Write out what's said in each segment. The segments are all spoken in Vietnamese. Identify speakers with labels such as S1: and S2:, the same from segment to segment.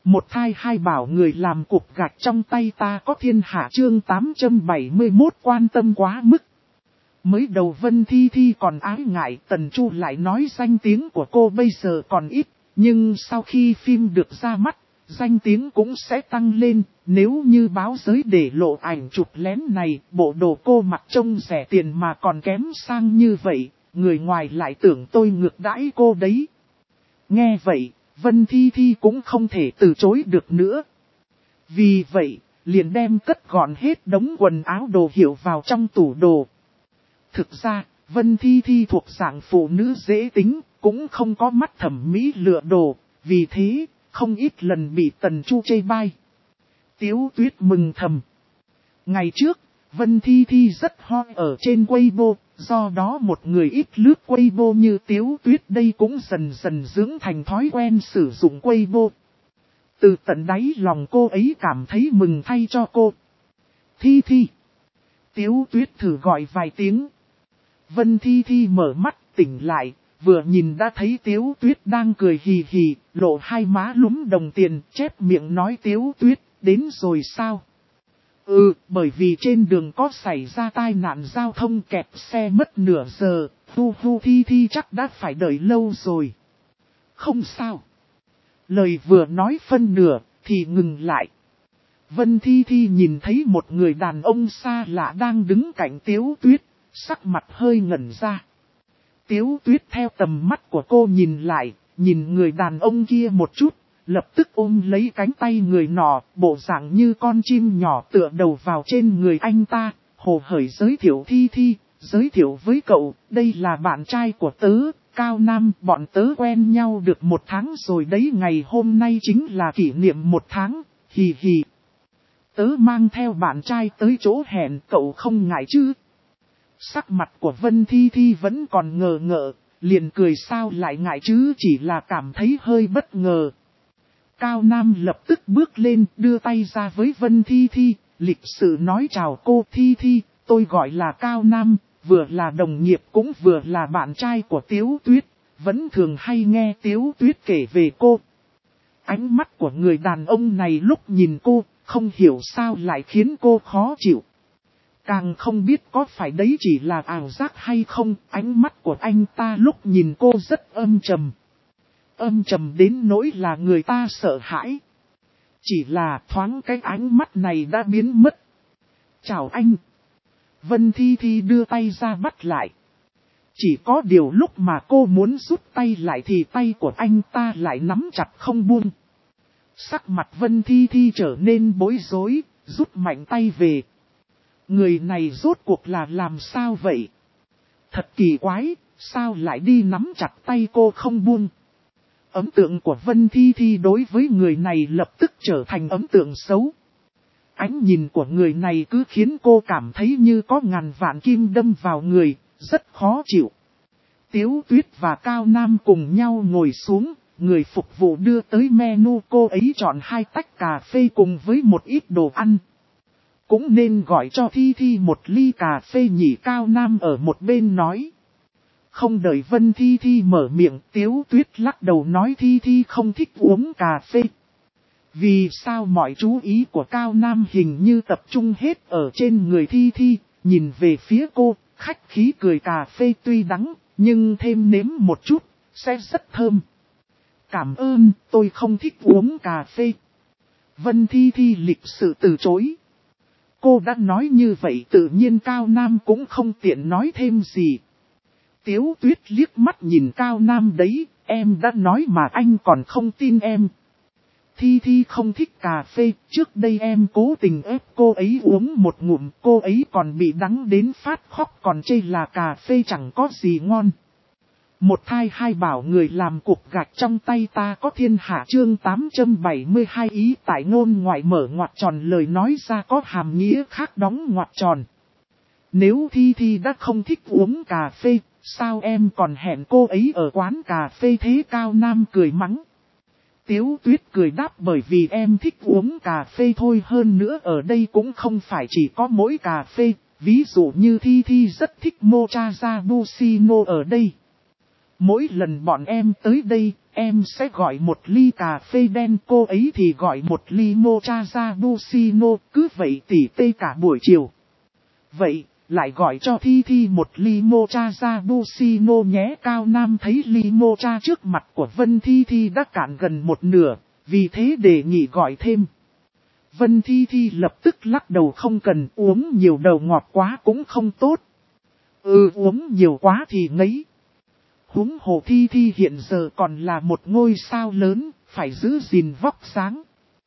S1: Một thai hai bảo người làm cục gạch trong tay ta có thiên hạ chương 871 quan tâm quá mức. Mới đầu Vân Thi Thi còn ái ngại, Tần Chu lại nói danh tiếng của cô bây giờ còn ít, nhưng sau khi phim được ra mắt, danh tiếng cũng sẽ tăng lên. Nếu như báo giới để lộ ảnh chụp lén này, bộ đồ cô mặc trông rẻ tiền mà còn kém sang như vậy, người ngoài lại tưởng tôi ngược đãi cô đấy. Nghe vậy, Vân Thi Thi cũng không thể từ chối được nữa. Vì vậy, liền đem cất gọn hết đống quần áo đồ hiệu vào trong tủ đồ. Thực ra, Vân Thi Thi thuộc dạng phụ nữ dễ tính, cũng không có mắt thẩm mỹ lựa đồ, vì thế, không ít lần bị Tần Chu chê bai. Tiếu Tuyết mừng thầm. Ngày trước, Vân Thi Thi rất hot ở trên Weibo, do đó một người ít lướt Weibo như Tiếu Tuyết đây cũng dần dần dưỡng thành thói quen sử dụng Weibo. Từ tận đáy lòng cô ấy cảm thấy mừng thay cho cô. Thi Thi. Tiếu Tuyết thử gọi vài tiếng. Vân Thi Thi mở mắt tỉnh lại, vừa nhìn đã thấy Tiếu Tuyết đang cười hì hì, lộ hai má lúm đồng tiền, chép miệng nói Tiếu Tuyết, đến rồi sao? Bởi vì trên đường có xảy ra tai nạn giao thông kẹt xe mất nửa giờ, Thi Thi chắc đã phải đợi lâu rồi. Không sao. Lời vừa nói phân nửa, thì ngừng lại. Vân Thi Thi nhìn thấy một người đàn ông xa lạ đang đứng cạnh Tiếu Tuyết, sắc mặt hơi ngẩn ra. Tiếu Tuyết theo tầm mắt của cô nhìn lại, nhìn người đàn ông kia một chút, lập tức ôm lấy cánh tay người nọ, bộ dạng như con chim nhỏ tựa đầu vào trên người anh ta, hồ hởi giới thiệu Thi Thi, giới thiệu với cậu, đây là bạn trai của tớ, Cao Nam, bọn tớ quen nhau được 1 tháng rồi đấy, ngày hôm nay chính là kỷ niệm 1 tháng, hì hì. Tớ mang theo bạn trai tới chỗ hẹn, cậu không ngại chứ? Sắc mặt của Vân Thi Thi vẫn còn ngờ ngợ, liền cười sao lại ngại chứ, chỉ là cảm thấy hơi bất ngờ. Cao Nam lập tức bước lên đưa tay ra với Vân Thi Thi, lịch sự nói chào cô Thi Thi, tôi gọi là Cao Nam, vừa là đồng nghiệp cũng vừa là bạn trai của Tiếu Tuyết, vẫn thường hay nghe Tiếu Tuyết kể về cô. Ánh mắt của người đàn ông này lúc nhìn cô, không hiểu sao lại khiến cô khó chịu. Càng không biết có phải đấy chỉ là ảo giác hay không, ánh mắt của anh ta lúc nhìn cô rất âm trầm. Âm trầm đến nỗi là người ta sợ hãi. Chỉ là thoáng cái ánh mắt này đã biến mất. Chào anh. Vân Thi Thi đưa tay ra bắt lại. Chỉ có điều lúc mà cô muốn rút tay lại thì tay của anh ta lại nắm chặt không buông. Sắc mặt Vân Thi Thi trở nên bối rối, rút mạnh tay về. Người này rốt cuộc là làm sao vậy? Thật kỳ quái, sao lại đi nắm chặt tay cô không buông? Ấn tượng của Vân Thi Thi đối với người này lập tức trở thành ấn tượng xấu. Ánh nhìn của người này cứ khiến cô cảm thấy như có ngàn vạn kim đâm vào người, rất khó chịu. Tiếu Tuyết và Cao Nam cùng nhau ngồi xuống, người phục vụ đưa tới menu, cô ấy chọn 2 tách cà phê cùng với một ít đồ ăn. Cũng nên gọi cho Thi Thi 1 ly cà phê nhỉ, Cao Nam ở một bên nói. Không đợi Vân Thi Thi mở miệng, Tiếu Tuyết lắc đầu nói Thi Thi không thích uống cà phê. Vì sao mọi chú ý của Cao Nam hình như tập trung hết ở trên người Thi Thi, nhìn về phía cô, khách khí cười cà phê tuy đắng, nhưng thêm nếm một chút, sẽ rất thơm. Cảm ơn, tôi không thích uống cà phê. Vân Thi Thi lịch sự từ chối. Cô đã nói như vậy tự nhiên Cao Nam cũng không tiện nói thêm gì. Tiếu Tuyết liếc mắt nhìn Cao Nam đấy, em đã nói mà anh còn không tin em. Thi Thi không thích cà phê, trước đây em cố tình ép cô ấy uống một ngụm, cô ấy còn bị đắng đến phát khóc, còn chê là cà phê chẳng có gì ngon. Một thai hai bảo người làm cục gạch trong tay ta có thiên hạ chương 872 ý tại ngôn ngoại mở ngoặc tròn, lời nói ra có hàm nghĩa khác đóng ngoặc tròn. Nếu Thi Thi đã không thích uống cà phê, sao em còn hẹn cô ấy ở quán cà phê thế? Cao Nam cười mắng. Tiếu Tuyết cười đáp bởi vì em thích uống cà phê thôi, hơn nữa ở đây cũng không phải chỉ có mỗi cà phê, ví dụ như Thi Thi rất thích mocha cappuccino ở đây. Mỗi lần bọn em tới đây, em sẽ gọi một ly cà phê đen, cô ấy thì gọi một ly mocha cappuccino, cứ vậy tỉ tê cả buổi chiều. Vậy, lại gọi cho Thi Thi một ly mocha cappuccino nhé. Cao Nam thấy ly mocha trước mặt của Vân Thi Thi đã cạn gần một nửa, vì thế đề nghị gọi thêm. Vân Thi Thi lập tức lắc đầu, không cần, uống nhiều đầu ngọt quá cũng không tốt. Uống nhiều quá thì ngấy. Huống hồ Thi Thi hiện giờ còn là một ngôi sao lớn, phải giữ gìn vóc dáng.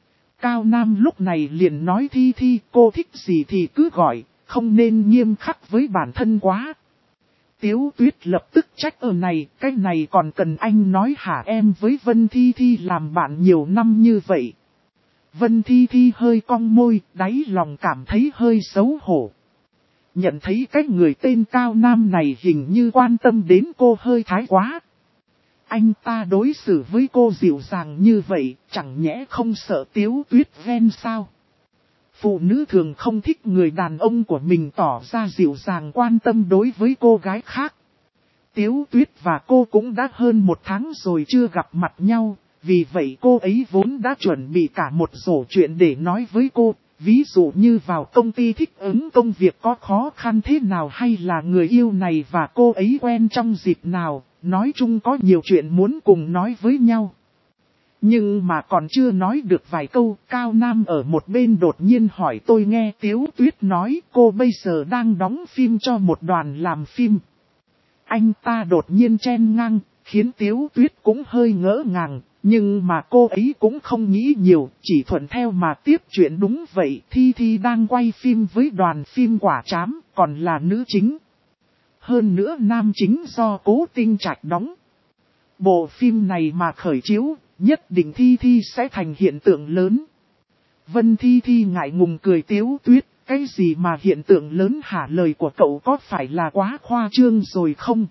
S1: Cao Nam lúc này liền nói Thi Thi, cô thích gì thì cứ gọi, không nên nghiêm khắc với bản thân quá. Tiếu Tuyết lập tức trách này, cái này còn cần anh nói hả? Em với Vân Thi Thi làm bạn nhiều năm như vậy. Vân Thi Thi hơi cong môi, đáy lòng cảm thấy hơi xấu hổ. Nhận thấy cái người tên Cao Nam này hình như quan tâm đến cô hơi thái quá. Anh ta đối xử với cô dịu dàng như vậy, chẳng nhẽ không sợ Tiếu Tuyết ghen sao? Phụ nữ thường không thích người đàn ông của mình tỏ ra dịu dàng quan tâm đối với cô gái khác. Tiếu Tuyết và cô cũng đã hơn 1 tháng rồi chưa gặp mặt nhau, vì vậy cô ấy vốn đã chuẩn bị cả một rổ chuyện để nói với cô. Ví dụ như vào công ty thích ứng công việc có khó khăn thế nào, hay là người yêu này và cô ấy quen trong dịp nào, nói chung có nhiều chuyện muốn cùng nói với nhau. Nhưng mà còn chưa nói được vài câu, Cao Nam ở một bên đột nhiên hỏi. Tôi nghe Tiếu Tuyết nói cô bây giờ đang đóng phim cho một đoàn làm phim. Anh ta đột nhiên chen ngang, khiến Tiếu Tuyết cũng hơi ngỡ ngàng. Nhưng mà cô ấy cũng không nghĩ nhiều, chỉ thuận theo mà tiếp chuyện. Đúng vậy, Thi Thi đang quay phim với đoàn phim Quả Trám, còn là nữ chính. Hơn nữa nam chính do Cố Tinh Trạch đóng. Bộ phim này mà khởi chiếu, nhất định Thi Thi sẽ thành hiện tượng lớn. Vân Thi Thi ngại ngùng cười. Tiếu Tuyết, cái gì mà hiện tượng lớn hả? Lời của cậu có phải là quá khoa trương rồi không?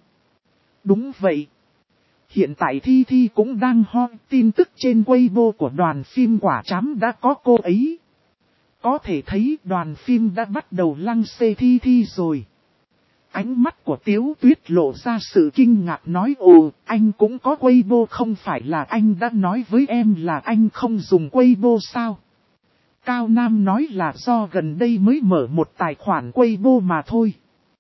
S1: Đúng vậy. Hiện tại Thi Thi cũng đang hot, tin tức trên Weibo của đoàn phim Quả Trám đã có cô ấy. Có thể thấy đoàn phim đã bắt đầu lăng xê Thi Thi rồi. Ánh mắt của Tiếu Tuyết lộ ra sự kinh ngạc, nói ồ, anh cũng có Weibo, không phải là anh đã nói với em là anh không dùng Weibo sao? Cao Nam nói là do gần đây mới mở một tài khoản Weibo mà thôi.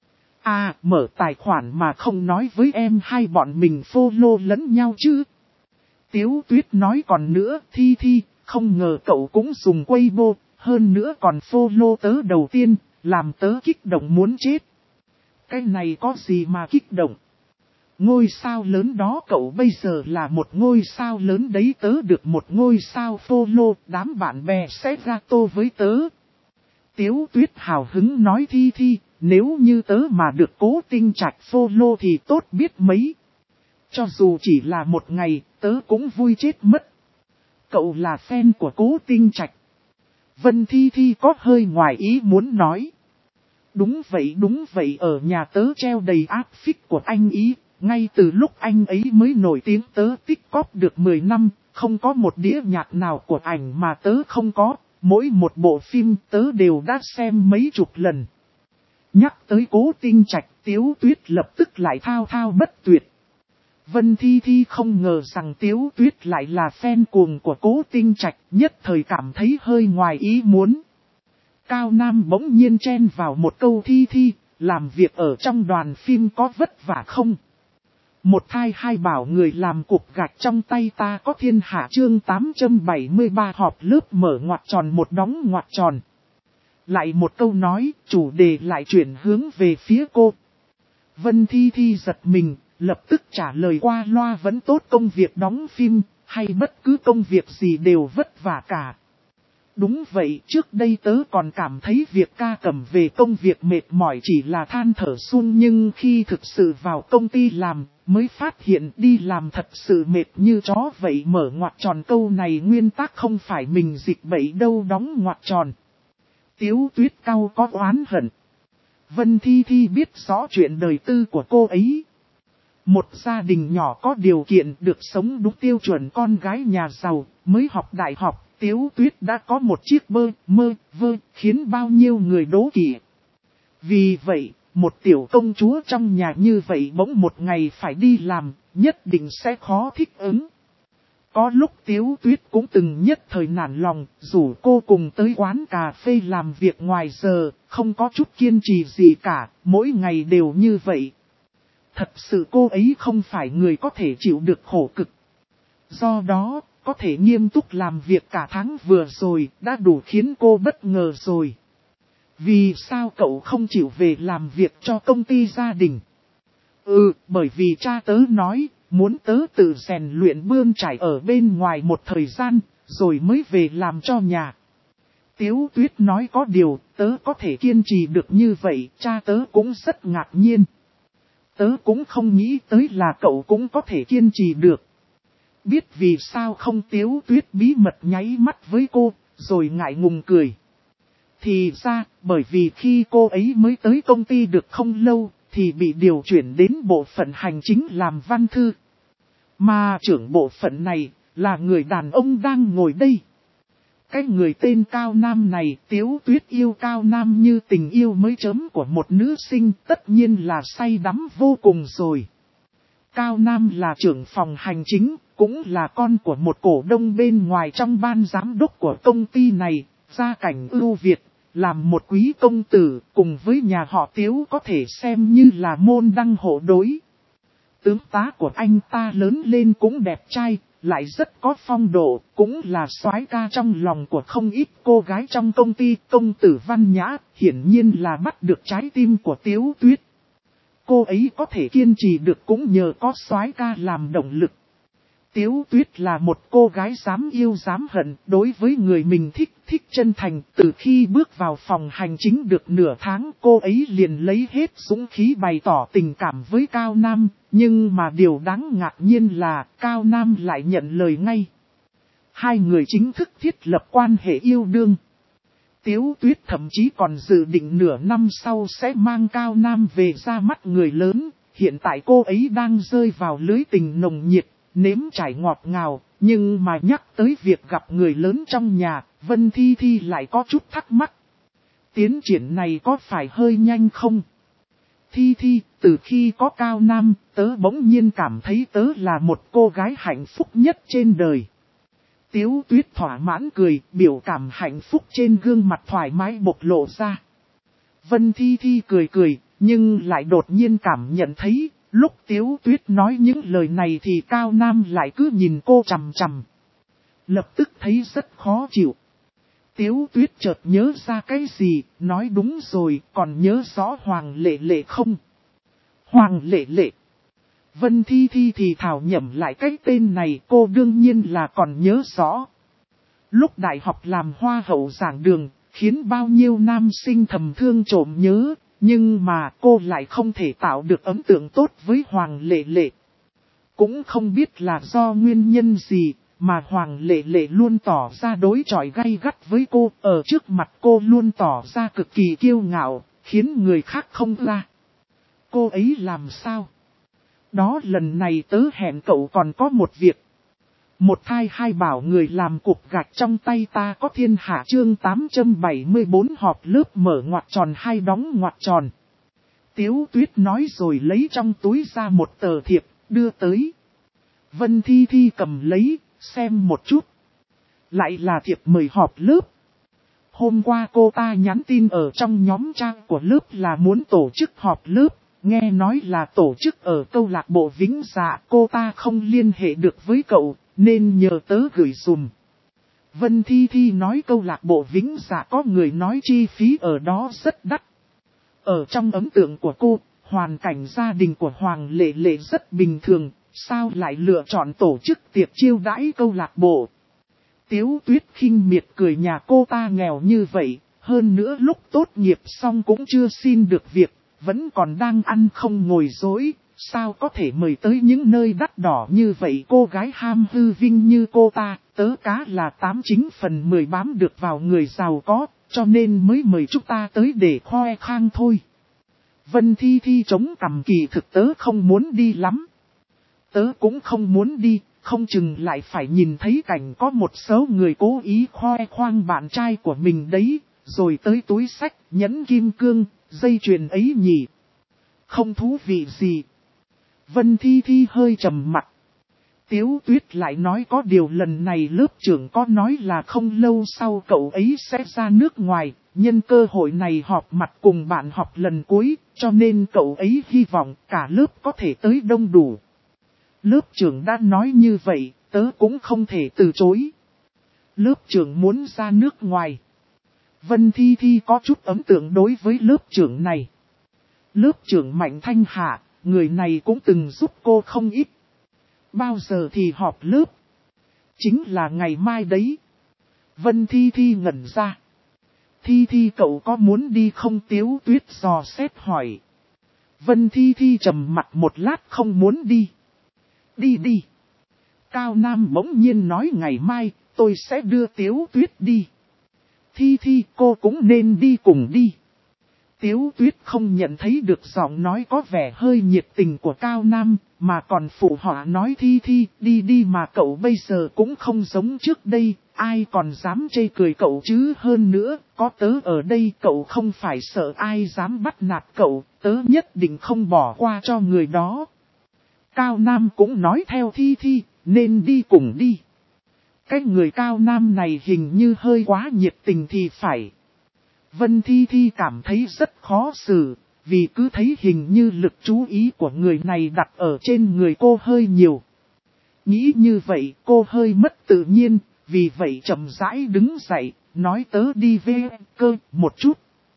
S1: À, mở tài khoản mà không nói với em, hay bọn mình follow lẫn nhau chứ? Tiếu Tuyết nói còn nữa, Thi Thi, không ngờ cậu cũng dùng Weibo, hơn nữa còn follow tớ đầu tiên, làm tớ kích động muốn chết. Cái này có gì mà kích động? Ngôi sao lớn đó, cậu bây giờ là một ngôi sao lớn đấy, tớ được một ngôi sao follow, đám bạn bè sẽ ra tô với tớ. Tiếu Tuyết hào hứng nói Thi Thi, nếu như tớ mà được Cố Tinh Trạch follow thì tốt biết mấy. Cho dù chỉ là một ngày, tớ cũng vui chết mất. Cậu là fan của Cố Tinh Trạch. Vân Thi Thi có hơi ngoài ý muốn nói. Đúng vậy, ở nhà tớ treo đầy áp phích của anh ý. Ngay từ lúc anh ấy mới nổi tiếng tớ tích cóp được 10 năm, không có một đĩa nhạc nào của ảnh mà tớ không có. Mỗi một bộ phim tớ đều đã xem mấy chục lần. Nhắc tới Cố Tinh Trạch, Tiếu Tuyết lập tức lại thao thao bất tuyệt. Vân Thi Thi không ngờ rằng Tiếu Tuyết lại là fan cuồng của Cố Tinh Trạch, nhất thời cảm thấy hơi ngoài ý muốn. Cao Nam bỗng nhiên chen vào một câu Thi Thi, làm việc ở trong đoàn phim có vất vả không? Một thai hai bảo người làm cục gạch trong tay ta có thiên hạ. Chương 873 họp lớp mở ngoặc tròn một đóng ngoặc tròn. Lại một câu nói, chủ đề lại chuyển hướng về phía cô. Vân Thi Thi giật mình, lập tức trả lời qua loa vẫn tốt, công việc đóng phim, hay bất cứ công việc gì đều vất vả cả. Đúng vậy, trước đây tớ còn cảm thấy việc ca cầm về công việc mệt mỏi chỉ là than thở suông, nhưng khi thực sự vào công ty làm, mới phát hiện đi làm thật sự mệt như chó vậy. Mở ngoặc tròn câu này nguyên tắc không phải mình dịch bậy đâu, đóng ngoặc tròn. Tiếu Tuyết cau có oán hận. Vân Thi Thi biết rõ chuyện đời tư của cô ấy. Một gia đình nhỏ có điều kiện, được sống đúng tiêu chuẩn con gái nhà giàu, mới học đại học. Tiếu Tuyết đã có một chiếc mơ, khiến bao nhiêu người đố kỵ. Vì vậy, một tiểu công chúa trong nhà như vậy bỗng một ngày phải đi làm, nhất định sẽ khó thích ứng. Có lúc Tiếu Tuyết cũng từng nhất thời nản lòng, rủ cô cùng tới quán cà phê làm việc ngoài giờ, không có chút kiên trì gì cả, mỗi ngày đều như vậy. Thật sự cô ấy không phải người có thể chịu được khổ cực. Do đó, có thể nghiêm túc làm việc cả tháng vừa rồi, đã đủ khiến cô bất ngờ rồi. Vì sao cậu không chịu về làm việc cho công ty gia đình? Bởi vì cha tớ nói, muốn tớ tự rèn luyện bươn trải ở bên ngoài một thời gian, rồi mới về làm cho nhà. Tiếu Tuyết nói có điều, tớ có thể kiên trì được như vậy, cha tớ cũng rất ngạc nhiên. Tớ cũng không nghĩ tới là cậu cũng có thể kiên trì được. Biết vì sao không, Tiếu Tuyết bí mật nháy mắt với cô, rồi ngại ngùng cười. Thì ra, bởi vì khi cô ấy mới tới công ty được không lâu, thì bị điều chuyển đến bộ phận hành chính làm văn thư. Mà trưởng bộ phận này, là người đàn ông đang ngồi đây. Cái người tên Cao Nam này, Tiếu Tuyết yêu Cao Nam như tình yêu mới chớm của một nữ sinh, tất nhiên là say đắm vô cùng rồi. Cao Nam là trưởng phòng hành chính, cũng là con của một cổ đông bên ngoài trong ban giám đốc của công ty này, gia cảnh ưu việt, làm một quý công tử, cùng với nhà họ Tiếu có thể xem như là môn đăng hộ đối. Tướng tá của anh ta lớn lên cũng đẹp trai, lại rất có phong độ, cũng là soái ca trong lòng của không ít cô gái trong công ty. Công tử văn nhã, hiển nhiên là bắt được trái tim của Tiếu Tuyết. Cô ấy có thể kiên trì được cũng nhờ có soái ca làm động lực. Tiếu Tuyết là một cô gái dám yêu dám hận, đối với người mình thích chân thành. Từ khi bước vào phòng hành chính được nửa tháng, cô ấy liền lấy hết dũng khí bày tỏ tình cảm với Cao Nam, nhưng mà điều đáng ngạc nhiên là Cao Nam lại nhận lời ngay. Hai người chính thức thiết lập quan hệ yêu đương. Tiếu Tuyết thậm chí còn dự định nửa năm sau sẽ mang Cao Nam về ra mắt người lớn. Hiện tại cô ấy đang rơi vào lưới tình nồng nhiệt, nếm trải ngọt ngào, nhưng mà nhắc tới việc gặp người lớn trong nhà, Vân Thi Thi lại có chút thắc mắc. Tiến triển này có phải hơi nhanh không? Thi Thi, từ khi có Cao Nam, tớ bỗng nhiên cảm thấy tớ là một cô gái hạnh phúc nhất trên đời. Tiếu Tuyết thỏa mãn cười, biểu cảm hạnh phúc trên gương mặt thoải mái bộc lộ ra. Vân Thi Thi cười, nhưng lại đột nhiên cảm nhận thấy, lúc Tiếu Tuyết nói những lời này thì Cao Nam lại cứ nhìn cô chằm chằm. Lập tức thấy rất khó chịu. Tiếu Tuyết chợt nhớ ra cái gì, nói đúng rồi, còn nhớ rõ Hoàng Lệ Lệ không? Hoàng Lệ Lệ. Vân Thi Thi thì thảo nhẩm lại cái tên này, cô đương nhiên là còn nhớ rõ. Lúc đại học làm hoa hậu giảng đường, khiến bao nhiêu nam sinh thầm thương trộm nhớ, nhưng mà cô lại không thể tạo được ấn tượng tốt với Hoàng Lệ Lệ. Cũng không biết là do nguyên nhân gì, mà Hoàng Lệ Lệ luôn tỏ ra đối chọi gay gắt với cô, ở trước mặt cô luôn tỏ ra cực kỳ kiêu ngạo, khiến người khác không ra. Cô ấy làm sao? Đó, lần này tớ hẹn cậu còn có một việc. Một thai hai bảo người làm cục gạch trong tay ta có thiên hạ. Chương 874 họp lớp mở ngoặc tròn hai đóng ngoặc tròn. Tiếu Tuyết nói rồi lấy trong túi ra một tờ thiệp, đưa tới. Vân Thi Thi cầm lấy, xem một chút. Lại là thiệp mời họp lớp. Hôm qua cô ta nhắn tin ở trong nhóm trang của lớp là muốn tổ chức họp lớp. Nghe nói là tổ chức ở câu lạc bộ Vĩnh Dạ, cô ta không liên hệ được với cậu, nên nhờ tớ gửi dùm. Vân Thi Thi nói câu lạc bộ Vĩnh Dạ có người nói chi phí ở đó rất đắt. Ở trong ấn tượng của cô, hoàn cảnh gia đình của Hoàng Lệ Lệ rất bình thường, sao lại lựa chọn tổ chức tiệc chiêu đãi câu lạc bộ. Tiếu Tuyết khinh miệt cười, nhà cô ta nghèo như vậy, hơn nữa lúc tốt nghiệp xong cũng chưa xin được việc. Vẫn còn đang ăn không ngồi dối, sao có thể mời tới những nơi đắt đỏ như vậy. Cô gái ham hư vinh như cô ta, tớ cá là 89/10 bám được vào người giàu có, cho nên mới mời chúng ta tới để khoe khang thôi. Vân Thi Thi chống cằm, kỳ thực tớ không muốn đi lắm. Tớ cũng không muốn đi, không chừng lại phải nhìn thấy cảnh có một số người cố ý khoe khoang bạn trai của mình đấy, rồi tới túi xách, nhẫn kim cương, dây chuyền ấy nhỉ. Không thú vị gì. Vân Thi Thi hơi trầm mặt. Tiếu Tuyết lại nói có điều lần này lớp trưởng có nói là không lâu sau cậu ấy sẽ ra nước ngoài, nhân cơ hội này họp mặt cùng bạn học lần cuối, cho nên cậu ấy hy vọng cả lớp có thể tới đông đủ. Lớp trưởng đã nói như vậy, tớ cũng không thể từ chối. Lớp trưởng muốn ra nước ngoài. Vân Thi Thi có chút ấn tượng đối với lớp trưởng này. Lớp trưởng Mạnh Thanh Hạ, người này cũng từng giúp cô không ít. Bao giờ thì họp lớp? Chính là ngày mai đấy. Vân Thi Thi ngẩn ra. Thi Thi cậu có muốn đi không? Tiếu Tuyết dò xét hỏi. Vân Thi Thi trầm mặt một lát không muốn đi. Đi đi. Cao Nam bỗng nhiên nói ngày mai tôi sẽ đưa Tiếu Tuyết đi. Thi Thi cô cũng nên đi cùng đi. Tiếu Tuyết không nhận thấy được giọng nói có vẻ hơi nhiệt tình của Cao Nam, mà còn phụ họa nói Thi Thi đi đi mà cậu bây giờ cũng không giống trước đây, ai còn dám chê cười cậu chứ. Hơn nữa, có tớ ở đây cậu không phải sợ ai dám bắt nạt cậu, tớ nhất định không bỏ qua cho người đó. Cao Nam cũng nói theo Thi Thi, nên đi cùng đi. Cái người Cao Nam này hình như hơi quá nhiệt tình thì phải. Vân Thi Thi cảm thấy rất khó xử, vì cứ thấy hình như lực chú ý của người này đặt ở trên người cô hơi nhiều. Nghĩ như vậy cô hơi mất tự nhiên, vì vậy chậm rãi đứng dậy, nói tớ đi về cơ một chút.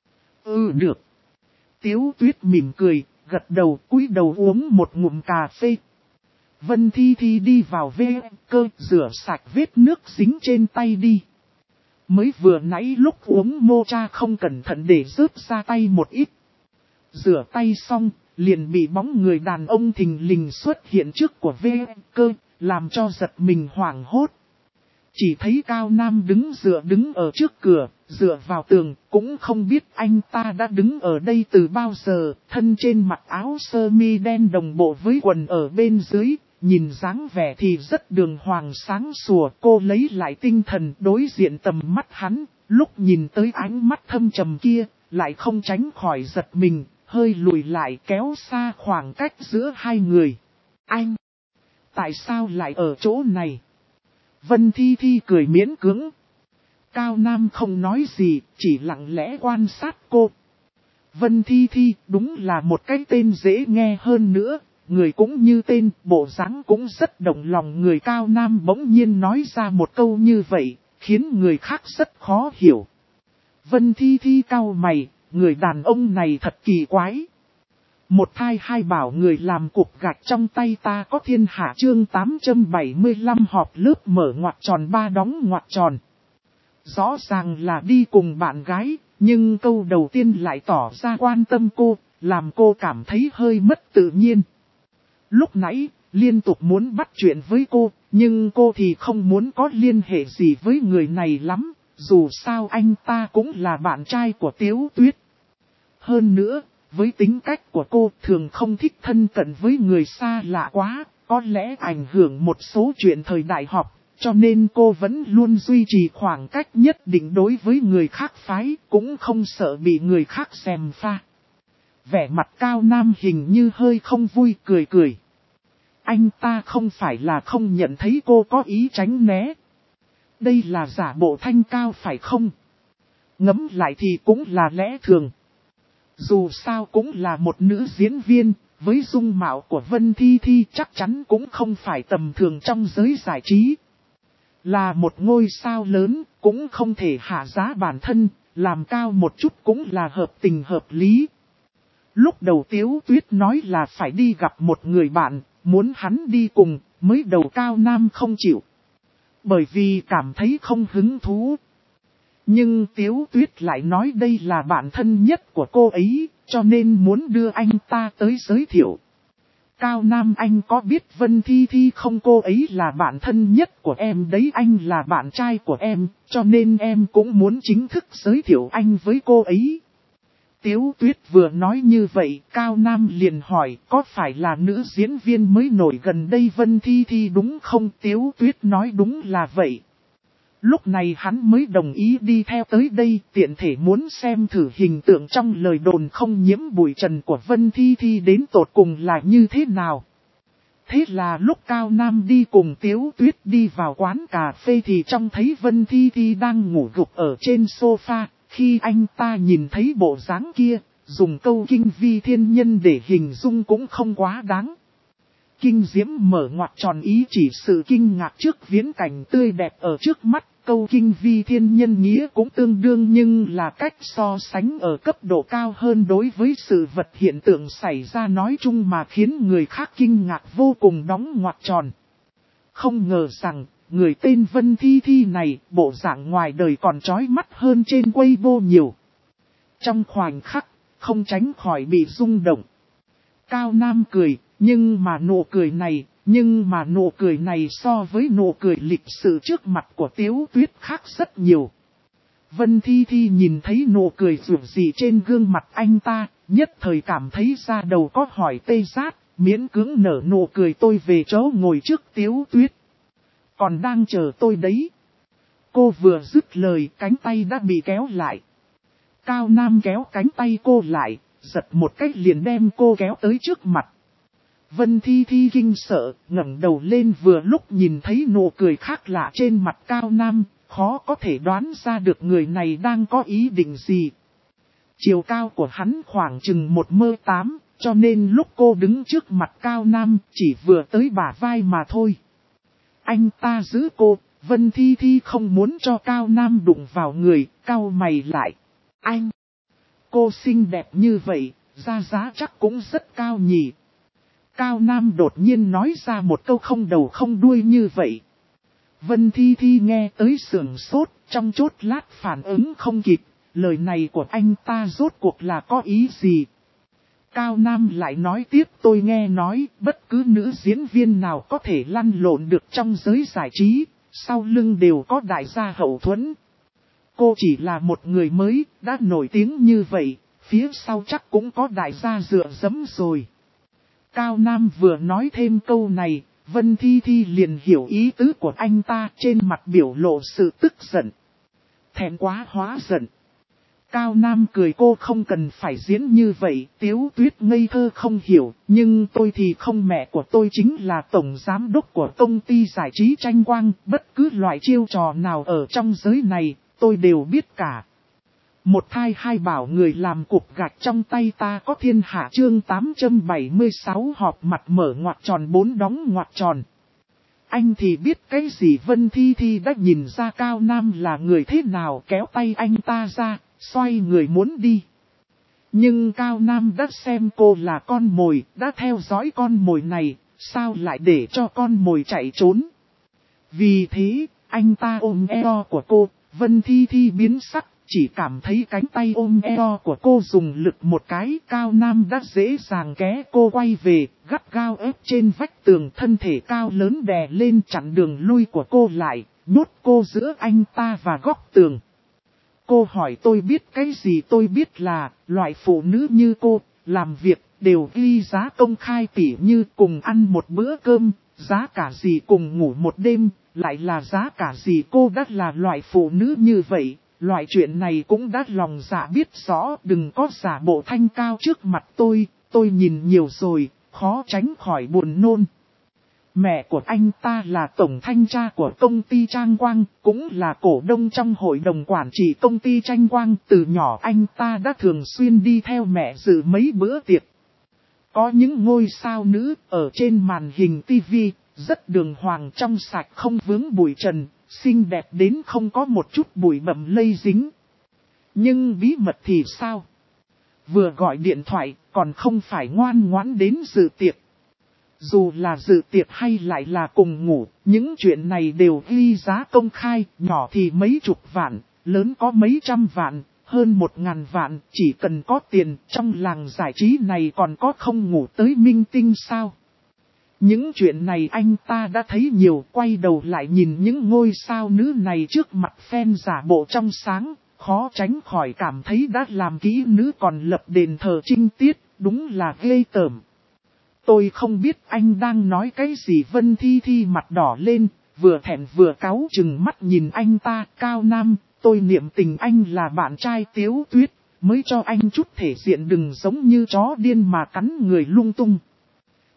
S1: Ừ được. Tiếu Tuyết mỉm cười, gật đầu cúi đầu uống một ngụm cà phê. Vân Thi Thi đi vào về cơ rửa sạch vết nước dính trên tay đi. Mới vừa nãy lúc uống mocha không cẩn thận để rớt ra tay một ít. Rửa tay xong, liền bị bóng người đàn ông thình lình xuất hiện trước của V cơ, làm cho giật mình hoảng hốt. Chỉ thấy Cao Nam đứng ở trước cửa, dựa vào tường, cũng không biết anh ta đã đứng ở đây từ bao giờ, thân trên mặc áo sơ mi đen đồng bộ với quần ở bên dưới. Nhìn dáng vẻ thì rất đường hoàng sáng sủa, cô lấy lại tinh thần đối diện tầm mắt hắn, lúc nhìn tới ánh mắt thâm trầm kia, lại không tránh khỏi giật mình, hơi lùi lại kéo xa khoảng cách giữa hai người. Anh! Tại sao lại ở chỗ này? Vân Thi Thi cười miễn cưỡng. Cao Nam không nói gì, chỉ lặng lẽ quan sát cô. Vân Thi Thi đúng là một cái tên dễ nghe hơn nữa. Người cũng như tên, bộ dáng cũng rất động lòng người. Cao Nam bỗng nhiên nói ra một câu như vậy, khiến người khác rất khó hiểu. Vân Thi Thi cau mày, người đàn ông này thật kỳ quái. Một thai hai bảo người làm cục gạch trong tay ta có thiên hạ. Chương 875 họp lớp mở ngoặc tròn ba đóng ngoặc tròn. Rõ ràng là đi cùng bạn gái, nhưng câu đầu tiên lại tỏ ra quan tâm cô, làm cô cảm thấy hơi mất tự nhiên. Lúc nãy, liên tục muốn bắt chuyện với cô, nhưng cô thì không muốn có liên hệ gì với người này lắm, dù sao anh ta cũng là bạn trai của Tiếu Tuyết. Hơn nữa, với tính cách của cô thường không thích thân cận với người xa lạ quá, có lẽ ảnh hưởng một số chuyện thời đại học, cho nên cô vẫn luôn duy trì khoảng cách nhất định đối với người khác phái, cũng không sợ bị người khác xèm pha. Vẻ mặt Cao Nam hình như hơi không vui, cười cười. Anh ta không phải là không nhận thấy cô có ý tránh né. Đây là giả bộ thanh cao phải không? Ngẫm lại thì cũng là lẽ thường. Dù sao cũng là một nữ diễn viên, với dung mạo của Vân Thi Thi chắc chắn cũng không phải tầm thường trong giới giải trí. Là một ngôi sao lớn, cũng không thể hạ giá bản thân, làm cao một chút cũng là hợp tình hợp lý. Lúc đầu Tiếu Tuyết nói là phải đi gặp một người bạn, muốn hắn đi cùng, mới đầu Cao Nam không chịu. Bởi vì cảm thấy không hứng thú. Nhưng Tiếu Tuyết lại nói đây là bạn thân nhất của cô ấy, cho nên muốn đưa anh ta tới giới thiệu. Cao Nam anh có biết Vân Thi Thi không? Cô ấy là bạn thân nhất của em đấy, anh là bạn trai của em, cho nên em cũng muốn chính thức giới thiệu anh với cô ấy. Tiếu Tuyết vừa nói như vậy, Cao Nam liền hỏi có phải là nữ diễn viên mới nổi gần đây Vân Thi Thi đúng không? Tiếu Tuyết nói đúng là vậy. Lúc này hắn mới đồng ý đi theo tới đây, tiện thể muốn xem thử hình tượng trong lời đồn không nhiễm bụi trần của Vân Thi Thi đến tột cùng là như thế nào. Thế là lúc Cao Nam đi cùng Tiếu Tuyết đi vào quán cà phê thì trông thấy Vân Thi Thi đang ngủ gục ở trên sofa. Khi anh ta nhìn thấy bộ dáng kia, dùng câu kinh vi thiên nhân để hình dung cũng không quá đáng. Kinh diễm mở ngoặc tròn ý chỉ sự kinh ngạc trước viễn cảnh tươi đẹp ở trước mắt. Câu kinh vi thiên nhân nghĩa cũng tương đương nhưng là cách so sánh ở cấp độ cao hơn đối với sự vật hiện tượng xảy ra nói chung mà khiến người khác kinh ngạc vô cùng đóng ngoặc tròn. Không ngờ rằng, người tên Vân Thi Thi này bộ dạng ngoài đời còn chói mắt hơn trên Weibo nhiều. Trong khoảnh khắc, không tránh khỏi bị rung động. Cao Nam cười, nhưng mà nụ cười này so với nụ cười lịch sự trước mặt của Tiếu Tuyết khác rất nhiều. Vân Thi Thi nhìn thấy nụ cười rụt rì trên gương mặt anh ta, nhất thời cảm thấy da đầu có hỏi tê rát, miễn cưỡng nở nụ cười tôi về chỗ ngồi trước Tiếu Tuyết. Còn đang chờ tôi đấy. Cô vừa dứt lời cánh tay đã bị kéo lại. Cao Nam kéo cánh tay cô lại, giật một cách liền đem cô kéo tới trước mặt. Vân Thi Thi kinh sợ, ngẩng đầu lên vừa lúc nhìn thấy nụ cười khác lạ trên mặt Cao Nam, khó có thể đoán ra được người này đang có ý định gì. Chiều cao của hắn khoảng chừng 1m8, cho nên lúc cô đứng trước mặt Cao Nam chỉ vừa tới bả vai mà thôi. Anh ta giữ cô, Vân Thi Thi không muốn cho Cao Nam đụng vào người, cau mày lại. Anh, cô xinh đẹp như vậy, ra giá chắc cũng rất cao nhỉ. Cao Nam đột nhiên nói ra một câu không đầu không đuôi như vậy. Vân Thi Thi nghe tới sườn sốt, trong chốt lát phản ứng không kịp, lời này của anh ta rốt cuộc là có ý gì. Cao Nam lại nói tiếp tôi nghe nói bất cứ nữ diễn viên nào có thể lăn lộn được trong giới giải trí, sau lưng đều có đại gia hậu thuẫn. Cô chỉ là một người mới, đã nổi tiếng như vậy, phía sau chắc cũng có đại gia dựa dẫm rồi. Cao Nam vừa nói thêm câu này, Vân Thi Thi liền hiểu ý tứ của anh ta trên mặt biểu lộ sự tức giận. Thẹn quá hóa giận. Cao Nam cười cô không cần phải diễn như vậy, Tiếu Tuyết ngây thơ không hiểu, nhưng tôi thì không mẹ của tôi chính là tổng giám đốc của công ty giải trí Tranh Quang, bất cứ loại chiêu trò nào ở trong giới này, tôi đều biết cả. Một thai hai bảo người làm cục gạch trong tay ta có thiên hạ chương 876 họp mặt mở ngoặc tròn 4 đóng ngoặc tròn. Anh thì biết cái gì Vân Thi Thi đã nhìn ra Cao Nam là người thế nào kéo tay anh ta ra, xoay người muốn đi. Nhưng Cao Nam đã xem cô là con mồi, đã theo dõi con mồi này, sao lại để cho con mồi chạy trốn. Vì thế, anh ta ôm eo của cô, Vân Thi Thi biến sắc. Chỉ cảm thấy cánh tay ôm eo của cô dùng lực một cái, Cao Nam đã dễ dàng ké cô quay về, gắt gao ép trên vách tường thân thể cao lớn đè lên chặn đường lui của cô lại, nhốt cô giữa anh ta và góc tường. Cô hỏi tôi biết cái gì tôi biết là, loại phụ nữ như cô, làm việc đều ghi giá công khai tỉ như cùng ăn một bữa cơm, giá cả gì cùng ngủ một đêm, lại là giá cả gì cô đã là loại phụ nữ như vậy. Loại chuyện này cũng đã lòng dạ biết rõ, đừng có giả bộ thanh cao trước mặt tôi nhìn nhiều rồi, khó tránh khỏi buồn nôn. Mẹ của anh ta là tổng thanh tra của công ty Trang Quang, cũng là cổ đông trong hội đồng quản trị công ty Tranh Quang. Từ nhỏ anh ta đã thường xuyên đi theo mẹ dự mấy bữa tiệc. Có những ngôi sao nữ ở trên màn hình TV, rất đường hoàng trong sạch không vướng bụi trần. Xinh đẹp đến không có một chút bụi bặm lây dính. Nhưng bí mật thì sao? Vừa gọi điện thoại còn không phải ngoan ngoãn đến dự tiệc. Dù là dự tiệc hay lại là cùng ngủ, những chuyện này đều ghi giá công khai, nhỏ thì mấy chục vạn, lớn có mấy trăm vạn, hơn 1000 vạn, chỉ cần có tiền trong làng giải trí này còn có không ngủ tới minh tinh sao? Những chuyện này anh ta đã thấy nhiều, quay đầu lại nhìn những ngôi sao nữ này trước mặt fan giả bộ trong sáng, khó tránh khỏi cảm thấy đã làm kỹ nữ còn lập đền thờ trinh tiết, đúng là ghê tởm. Tôi không biết anh đang nói cái gì Vân Thi Thi mặt đỏ lên, vừa thẹn vừa cáu chừng mắt nhìn anh ta, Cao Nam, tôi niệm tình anh là bạn trai Tiếu Tuyết, mới cho anh chút thể diện đừng giống như chó điên mà cắn người lung tung.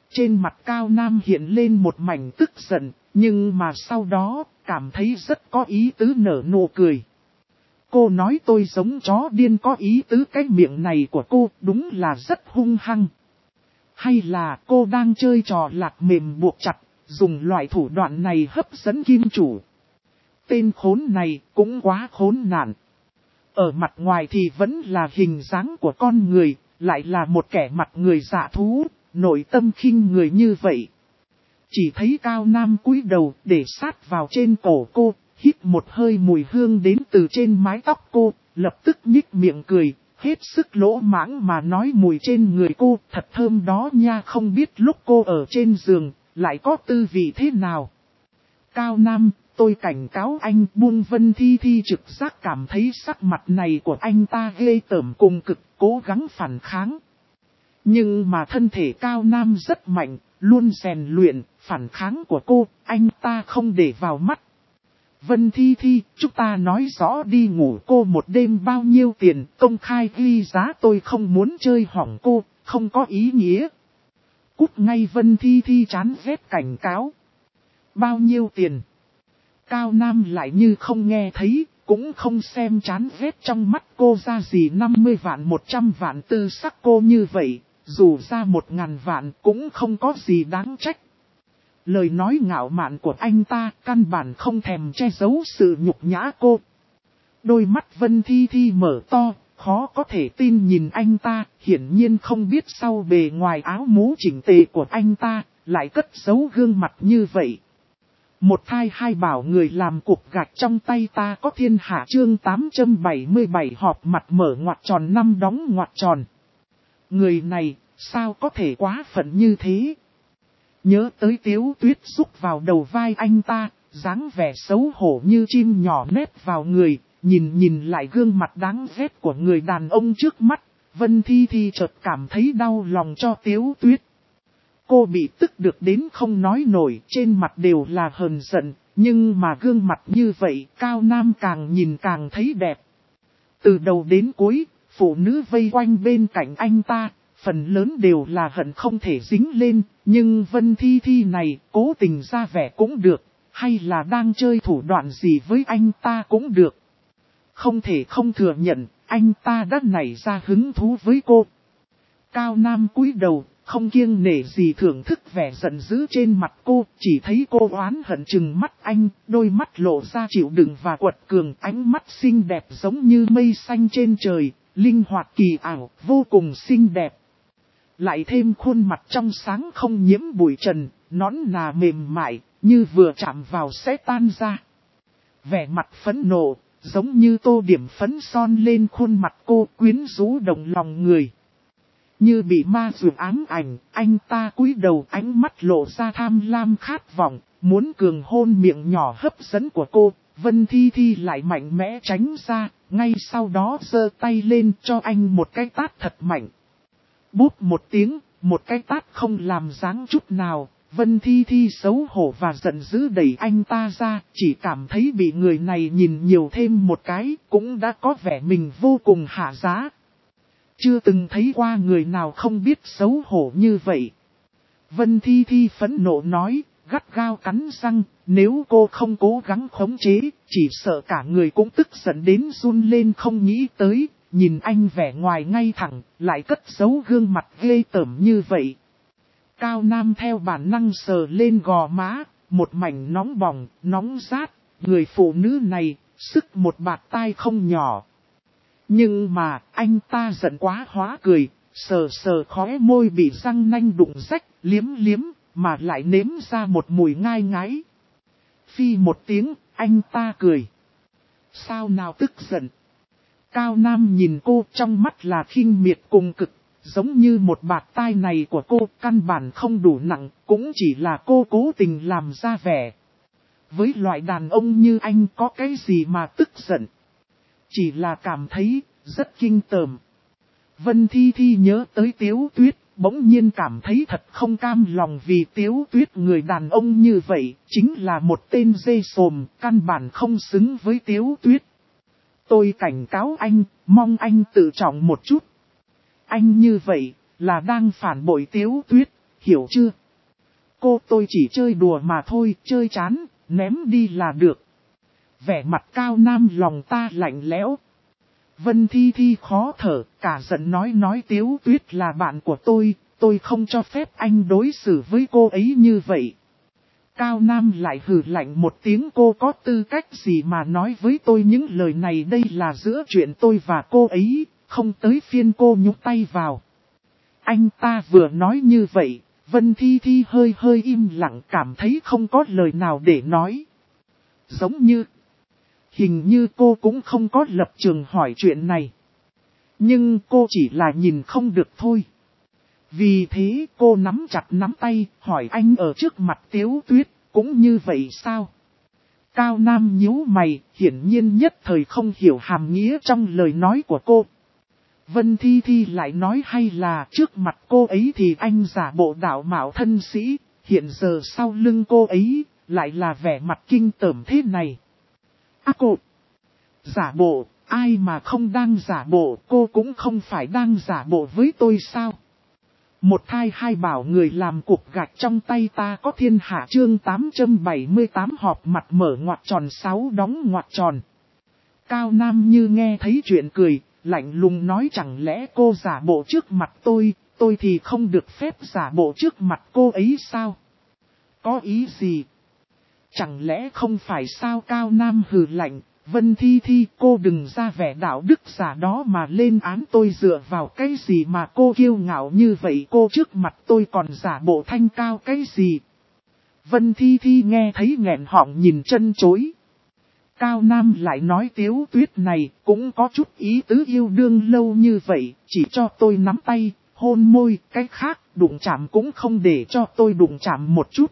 S1: Trên mặt Cao Nam hiện lên một mảnh tức giận, nhưng mà sau đó, cảm thấy rất có ý tứ nở nụ cười. Cô nói tôi giống chó điên có ý tứ, cái miệng này của cô đúng là rất hung hăng. Hay là cô đang chơi trò lạc mềm buộc chặt, dùng loại thủ đoạn này hấp dẫn kim chủ. Tên khốn này cũng quá khốn nạn. Ở mặt ngoài thì vẫn là hình dáng của con người, lại là một kẻ mặt người dạ thú, nội tâm khinh người như vậy. Chỉ thấy Cao Nam cúi đầu để sát vào trên cổ cô, hít một hơi mùi hương đến từ trên mái tóc cô, lập tức nhích miệng cười, hết sức lỗ mãng mà nói mùi trên người cô thật thơm đó nha, không biết lúc cô ở trên giường, lại có tư vị thế nào. Cao Nam, tôi cảnh cáo anh, buông Vân Thi Thi trực giác cảm thấy sắc mặt này của anh ta ghê tởm cùng cực, cố gắng phản kháng. Nhưng mà thân thể Cao Nam rất mạnh, luôn rèn luyện, phản kháng của cô, anh ta không để vào mắt. Vân Thi Thi, chúng ta nói rõ đi, ngủ cô một đêm bao nhiêu tiền, công khai ghi giá, tôi không muốn chơi hỏng cô, không có ý nghĩa. Cút ngay, Vân Thi Thi chán ghét cảnh cáo. Bao nhiêu tiền? Cao Nam lại như không nghe thấy, cũng không xem chán ghét trong mắt cô ra gì, 50 vạn 100 vạn tư sắc cô như vậy, dù ra 1000 vạn cũng không có gì đáng trách. Lời nói ngạo mạn của anh ta căn bản không thèm che giấu sự nhục nhã cô. Đôi mắt Vân Thi Thi mở to, khó có thể tin nhìn anh ta, hiển nhiên không biết sau bề ngoài áo mũ chỉnh tề của anh ta, lại cất giấu gương mặt như vậy. Một thai hai bảo người làm cục gạch trong tay ta có thiên hạ, chương 877 họp mặt mở ngoặc tròn năm đóng ngoặc tròn. Người này, sao có thể quá phận như thế? Nhớ tới Tiếu Tuyết xúc vào đầu vai anh ta, dáng vẻ xấu hổ như chim nhỏ nép vào người, nhìn lại gương mặt đáng ghét của người đàn ông trước mắt, Vân Thi Thi chợt cảm thấy đau lòng cho Tiếu Tuyết. Cô bị tức được đến không nói nổi, trên mặt đều là hờn giận, nhưng mà gương mặt như vậy, Cao Nam càng nhìn càng thấy đẹp. Từ đầu đến cuối, phụ nữ vây quanh bên cạnh anh ta, phần lớn đều là hận không thể dính lên, nhưng Vân Thi Thi này cố tình ra vẻ cũng được, hay là đang chơi thủ đoạn gì với anh ta cũng được. Không thể không thừa nhận, anh ta đã nảy ra hứng thú với cô. Cao Nam cúi đầu, không kiêng nể gì thưởng thức vẻ giận dữ trên mặt cô, chỉ thấy cô oán hận trừng mắt anh, đôi mắt lộ ra chịu đựng và quật cường, ánh mắt xinh đẹp giống như mây xanh trên trời, linh hoạt kỳ ảo, vô cùng xinh đẹp. Lại thêm khuôn mặt trong sáng không nhiễm bụi trần, nõn nà mềm mại, như vừa chạm vào sẽ tan ra. Vẻ mặt phẫn nộ, giống như tô điểm phấn son lên khuôn mặt cô, quyến rũ động lòng người. Như bị ma dụ ám ảnh, anh ta cúi đầu, ánh mắt lộ ra tham lam khát vọng, muốn cường hôn miệng nhỏ hấp dẫn của cô. Vân Thi Thi lại mạnh mẽ tránh ra, ngay sau đó giơ tay lên cho anh một cái tát thật mạnh. Búp một tiếng, một cái tát không làm dáng chút nào, Vân Thi Thi xấu hổ và giận dữ đẩy anh ta ra, chỉ cảm thấy bị người này nhìn nhiều thêm một cái, cũng đã có vẻ mình vô cùng hạ giá. Chưa từng thấy qua người nào không biết xấu hổ như vậy. Vân Thi Thi phẫn nộ nói, gắt gao cắn răng, nếu cô không cố gắng khống chế, chỉ sợ cả người cũng tức giận đến run lên, không nghĩ tới, nhìn anh vẻ ngoài ngay thẳng, lại cất giấu gương mặt ghê tởm như vậy. Cao Nam theo bản năng sờ lên gò má, một mảnh nóng bỏng, nóng rát, người phụ nữ này, sức một bạt tai không nhỏ. Nhưng mà, anh ta giận quá hóa cười, sờ sờ khóe môi bị răng nanh đụng rách, liếm liếm, mà lại nếm ra một mùi ngai ngái. Phi một tiếng, anh ta cười. Sao nào tức giận? Cao Nam nhìn cô, trong mắt là khinh miệt cùng cực, giống như một bạt tai này của cô căn bản không đủ nặng, cũng chỉ là cô cố tình làm ra vẻ. Với loại đàn ông như anh có cái gì mà tức giận? Chỉ là cảm thấy rất kinh tởm. Vân Thi Thi nhớ tới Tiếu Tuyết, bỗng nhiên cảm thấy thật không cam lòng vì Tiếu Tuyết người đàn ông như vậy, chính là một tên dê sồm, căn bản không xứng với Tiếu Tuyết. Tôi cảnh cáo anh, mong anh tự trọng một chút. Anh như vậy, là đang phản bội Tiếu Tuyết, hiểu chưa? Cô tôi chỉ chơi đùa mà thôi, chơi chán, ném đi là được. Vẻ mặt Cao Nam lòng ta lạnh lẽo. Vân Thi Thi khó thở, cả giận nói Tiếu Tuyết là bạn của tôi không cho phép anh đối xử với cô ấy như vậy. Cao Nam lại hừ lạnh một tiếng, cô có tư cách gì mà nói với tôi những lời này, đây là giữa chuyện tôi và cô ấy, không tới phiên cô nhúc tay vào. Anh ta vừa nói như vậy, Vân Thi Thi hơi im lặng, cảm thấy không có lời nào để nói. Giống như, hình như cô cũng không có lập trường hỏi chuyện này. Nhưng cô chỉ là nhìn không được thôi. Vì thế cô nắm chặt nắm tay, hỏi anh ở trước mặt Tiếu Tuyết, cũng như vậy sao? Cao Nam nhíu mày, hiển nhiên nhất thời không hiểu hàm nghĩa trong lời nói của cô. Vân Thi Thi lại nói hay là trước mặt cô ấy thì anh giả bộ đạo mạo thân sĩ, hiện giờ sau lưng cô ấy, lại là vẻ mặt kinh tởm thế này. Cô! Giả bộ, ai mà không đang giả bộ, cô cũng không phải đang giả bộ với tôi sao? Một thai hai bảo người làm cục gạch trong tay ta có thiên hạ chương 878 họp mặt mở ngoặc tròn 6 đóng ngoặc tròn. Cao Nam như nghe thấy chuyện cười, lạnh lùng nói chẳng lẽ cô giả bộ trước mặt tôi thì không được phép giả bộ trước mặt cô ấy sao? Có ý gì? Chẳng lẽ không phải sao? Cao Nam hừ lạnh, Vân Thi Thi cô đừng ra vẻ đạo đức giả đó mà lên án tôi, dựa vào cái gì mà cô kiêu ngạo như vậy, cô trước mặt tôi còn giả bộ thanh cao cái gì? Vân Thi Thi nghe thấy nghẹn họng nhìn chân chối. Cao Nam lại nói Tiếu Tuyết này cũng có chút ý tứ, yêu đương lâu như vậy, chỉ cho tôi nắm tay, hôn môi, cái khác đụng chạm cũng không để cho tôi đụng chạm một chút.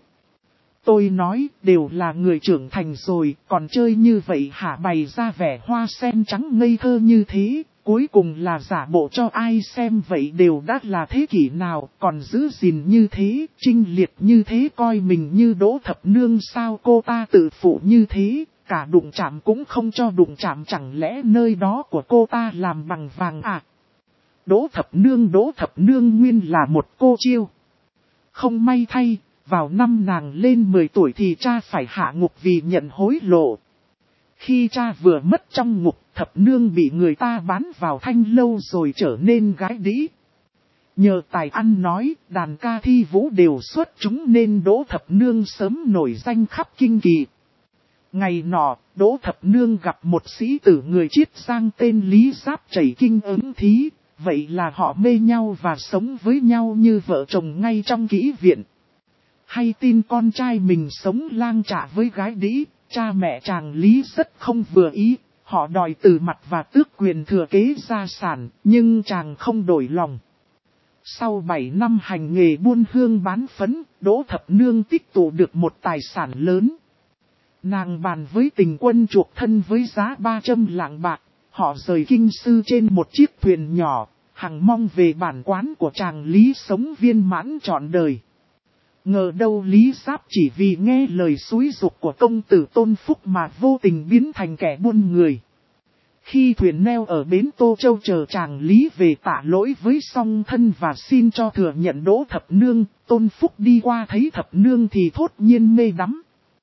S1: Tôi nói đều là người trưởng thành rồi, còn chơi như vậy hả, bày ra vẻ hoa sen trắng ngây thơ như thế, cuối cùng là giả bộ cho ai xem vậy, đều đã là thế kỷ nào, còn giữ gìn như thế, trinh liệt như thế, coi mình như Đỗ Thập Nương sao? Cô ta tự phụ như thế, cả đụng chạm cũng không cho đụng chạm, chẳng lẽ nơi đó của cô ta làm bằng vàng à? Đỗ Thập Nương nguyên là một cô chiêu. Không may thay, vào năm nàng lên 10 tuổi thì cha phải hạ ngục vì nhận hối lộ. Khi cha vừa mất trong ngục, Thập Nương bị người ta bán vào Thanh Lâu rồi trở nên gái đĩ. Nhờ tài ăn nói, đàn ca thi vũ đều xuất chúng nên Đỗ Thập Nương sớm nổi danh khắp kinh kỳ. Ngày nọ, Đỗ Thập Nương gặp một sĩ tử người Chiết Giang tên Lý Giáp chảy kinh ứng thí, vậy là họ mê nhau và sống với nhau như vợ chồng ngay trong kỹ viện. Hay tin con trai mình sống lang trạ với gái đĩ, cha mẹ chàng Lý rất không vừa ý, họ đòi từ mặt và tước quyền thừa kế gia sản, nhưng chàng không đổi lòng. Sau 7 năm hành nghề buôn hương bán phấn, Đỗ Thập Nương tích tụ được một tài sản lớn. Nàng bàn với Tình Quân chuộc thân với giá 300 lạng bạc, họ rời kinh sư trên một chiếc thuyền nhỏ, hằng mong về bản quán của chàng Lý sống viên mãn trọn đời. Ngờ đâu Lý Giáp chỉ vì nghe lời xúi giục của công tử Tôn Phúc mà vô tình biến thành kẻ buôn người. Khi thuyền neo ở bến Tô Châu chờ chàng Lý về tạ lỗi với song thân và xin cho thừa nhận Đỗ Thập Nương, Tôn Phúc đi qua thấy Thập Nương thì thốt nhiên mê đắm.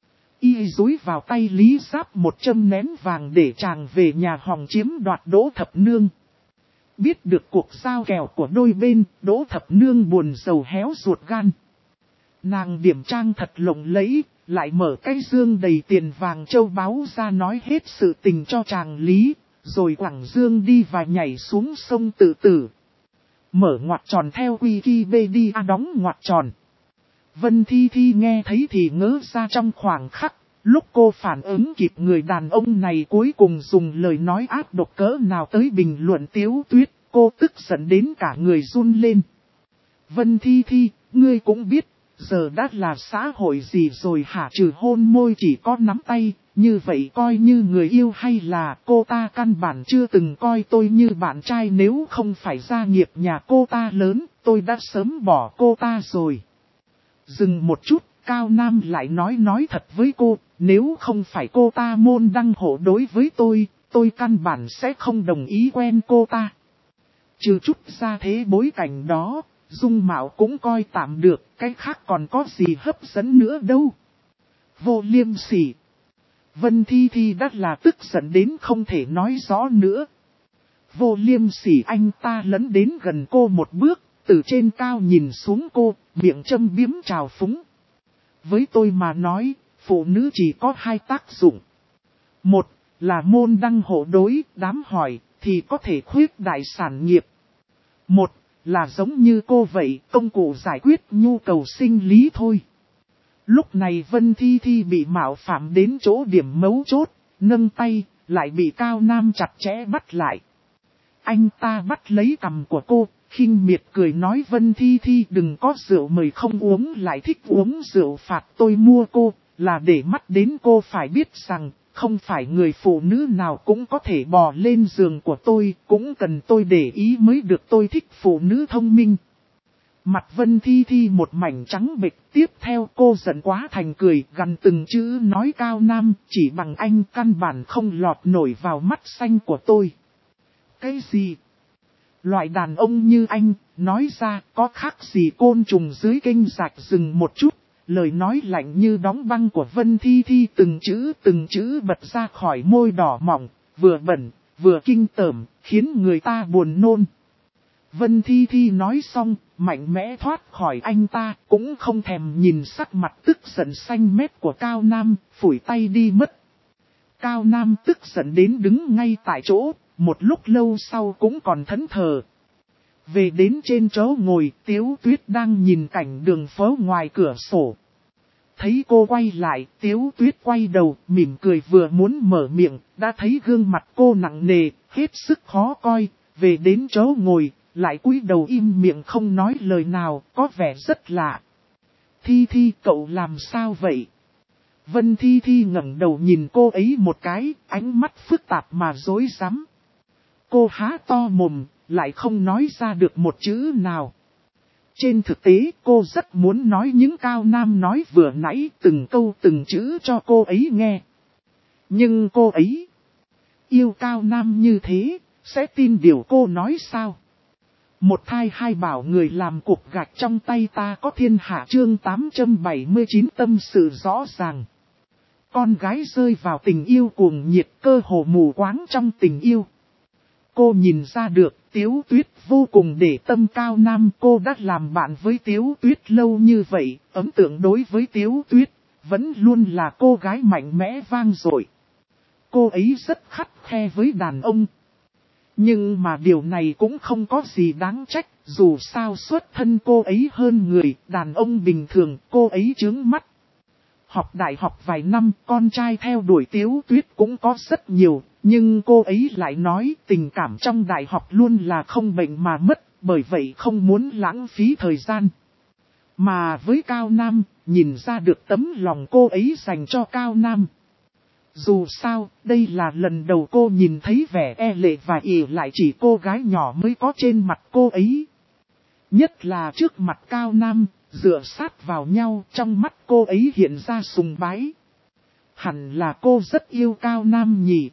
S1: Y dúi vào tay Lý Giáp một châm nén vàng để chàng về nhà hòng chiếm đoạt Đỗ Thập Nương. Biết được cuộc giao kèo của đôi bên, Đỗ Thập Nương buồn rầu héo ruột gan. Nàng điểm trang thật lộng lẫy, lại mở cái dương đầy tiền vàng châu báu ra nói hết sự tình cho chàng Lý, rồi quẳng dương đi và nhảy xuống sông tự tử. Mở ngoặc tròn theo Wikipedia đóng ngoặc tròn. Vân Thi Thi nghe thấy thì ngỡ ra trong khoảng khắc, lúc cô phản ứng kịp người đàn ông này cuối cùng dùng lời nói ác độc cỡ nào tới bình luận Tiếu Tuyết, cô tức giận đến cả người run lên. Vân Thi Thi, ngươi cũng biết, giờ đã là xã hội gì rồi hả, trừ hôn môi chỉ có nắm tay, như vậy coi như người yêu hay là cô ta căn bản chưa từng coi tôi như bạn trai, nếu không phải gia nghiệp nhà cô ta lớn, tôi đã sớm bỏ cô ta rồi. Dừng một chút, Cao Nam lại nói thật với cô, nếu không phải cô ta môn đăng hộ đối với tôi căn bản sẽ không đồng ý quen cô ta. Trừ chút ra thế bối cảnh đó, dung mạo cũng coi tạm được, cái khác còn có gì hấp dẫn nữa đâu. Vô Liêm Sỉ. Vân Thi Thi đã là tức giận đến không thể nói rõ nữa. Vô Liêm Sỉ, anh ta lấn đến gần cô một bước, từ trên cao nhìn xuống cô, miệng châm biếm trào phúng. Với tôi mà nói, phụ nữ chỉ có hai tác dụng. Một là môn đăng hộ đối, đám hỏi, thì có thể khuyết đại sản nghiệp. Một là giống như cô vậy, công cụ giải quyết nhu cầu sinh lý thôi. Lúc này Vân Thi Thi bị mạo phạm đến chỗ điểm mấu chốt, nâng tay, lại bị Cao Nam chặt chẽ bắt lại. Anh ta bắt lấy cằm của cô, khinh miệt cười nói Vân Thi Thi đừng có rượu mời không uống lại thích uống rượu phạt tôi mua cô, là để mắt đến cô phải biết rằng, không phải người phụ nữ nào cũng có thể bò lên giường của tôi, cũng cần tôi để ý mới được, tôi thích phụ nữ thông minh. Mặt Vân Thi Thi một mảnh trắng bệch, tiếp theo cô giận quá thành cười, gằn từng chữ nói Cao Nam, chỉ bằng anh căn bản không lọt nổi vào mắt xanh của tôi. Cái gì? Loại đàn ông như anh, nói ra có khác gì côn trùng dưới kênh rạch rừng một chút. Lời nói lạnh như đóng băng của Vân Thi Thi từng chữ bật ra khỏi môi đỏ mỏng, vừa bẩn, vừa kinh tởm, khiến người ta buồn nôn. Vân Thi Thi nói xong, mạnh mẽ thoát khỏi anh ta, cũng không thèm nhìn sắc mặt tức giận xanh mét của Cao Nam, phủi tay đi mất. Cao Nam tức giận đến đứng ngay tại chỗ, một lúc lâu sau cũng còn thẫn thờ. Về đến trên chỗ ngồi, Tiếu Tuyết đang nhìn cảnh đường phố ngoài cửa sổ. Thấy cô quay lại, Tiếu Tuyết quay đầu, mỉm cười vừa muốn mở miệng, đã thấy gương mặt cô nặng nề, hết sức khó coi, về đến chỗ ngồi, lại cúi đầu im miệng không nói lời nào, có vẻ rất lạ. Thi Thi cậu làm sao vậy? Vân Thi Thi ngẩng đầu nhìn cô ấy một cái, ánh mắt phức tạp mà rối rắm. Cô há to mồm, lại không nói ra được một chữ nào. Trên thực tế cô rất muốn nói những Cao Nam nói vừa nãy từng câu từng chữ cho cô ấy nghe. Nhưng cô ấy yêu Cao Nam như thế, sẽ tin điều cô nói sao? Một thai hai bảo người làm cục gạch trong tay ta có thiên hạ chương 879 tâm sự rõ ràng. Con gái rơi vào tình yêu cuồng nhiệt cơ hồ mù quáng trong tình yêu. Cô nhìn ra được Tiếu Tuyết vô cùng để tâm Cao Nam, cô đã làm bạn với Tiếu Tuyết lâu như vậy, ấn tượng đối với Tiếu Tuyết vẫn luôn là cô gái mạnh mẽ vang dội. Cô ấy rất khắt khe với đàn ông. Nhưng mà điều này cũng không có gì đáng trách, dù sao xuất thân cô ấy hơn người, đàn ông bình thường, cô ấy chướng mắt. Học đại học vài năm, con trai theo đuổi Tiếu Tuyết cũng có rất nhiều, nhưng cô ấy lại nói tình cảm trong đại học luôn là không bệnh mà mất, bởi vậy không muốn lãng phí thời gian. Mà với Cao Nam, nhìn ra được tấm lòng cô ấy dành cho Cao Nam. Dù sao, đây là lần đầu cô nhìn thấy vẻ e lệ và ỉ lại chỉ cô gái nhỏ mới có trên mặt cô ấy. Nhất là trước mặt Cao Nam, dựa sát vào nhau, trong mắt cô ấy hiện ra sùng bái. Hẳn là cô rất yêu Cao Nam nhỉ.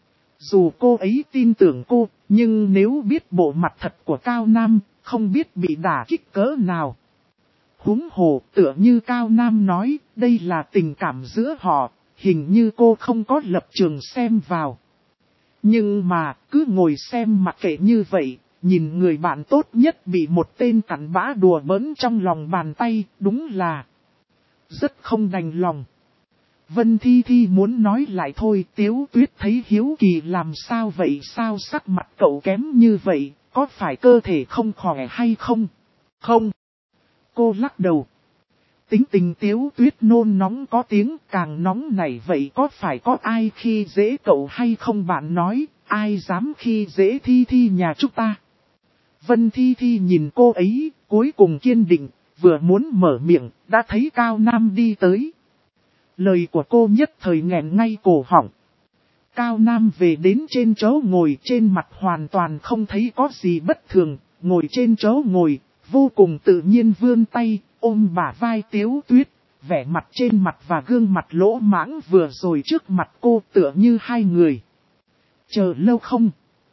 S1: Dù cô ấy tin tưởng cô, nhưng nếu biết bộ mặt thật của Cao Nam, không biết bị đả kích cỡ nào. Huống hồ, tựa như Cao Nam nói, đây là tình cảm giữa họ, hình như cô không có lập trường xem vào. Nhưng mà, cứ ngồi xem mặc kệ như vậy, nhìn người bạn tốt nhất bị một tên cặn bã đùa bỡn trong lòng bàn tay, đúng là rất không đành lòng. Vân Thi Thi muốn nói lại thôi, Tiếu Tuyết thấy hiếu kỳ làm sao vậy, sao sắc mặt cậu kém như vậy, có phải cơ thể không khỏe hay không? Không. Cô lắc đầu. Tính tình Tiếu Tuyết nôn nóng có tiếng, càng nóng này vậy có phải có ai khi dễ cậu hay không, bạn nói, ai dám khi dễ Thi Thi nhà chúng ta? Vân Thi Thi nhìn cô ấy, cuối cùng kiên định, vừa muốn mở miệng, đã thấy Cao Nam đi tới. Lời của cô nhất thời nghẹn ngay cổ họng. Cao Nam về đến trên chỗ ngồi, trên mặt hoàn toàn không thấy có gì bất thường, ngồi trên chỗ ngồi, vô cùng tự nhiên vươn tay, ôm bả vai Tiếu Tuyết, vẻ mặt trên mặt và gương mặt lỗ mãng vừa rồi trước mặt cô tựa như hai người. Chờ lâu không?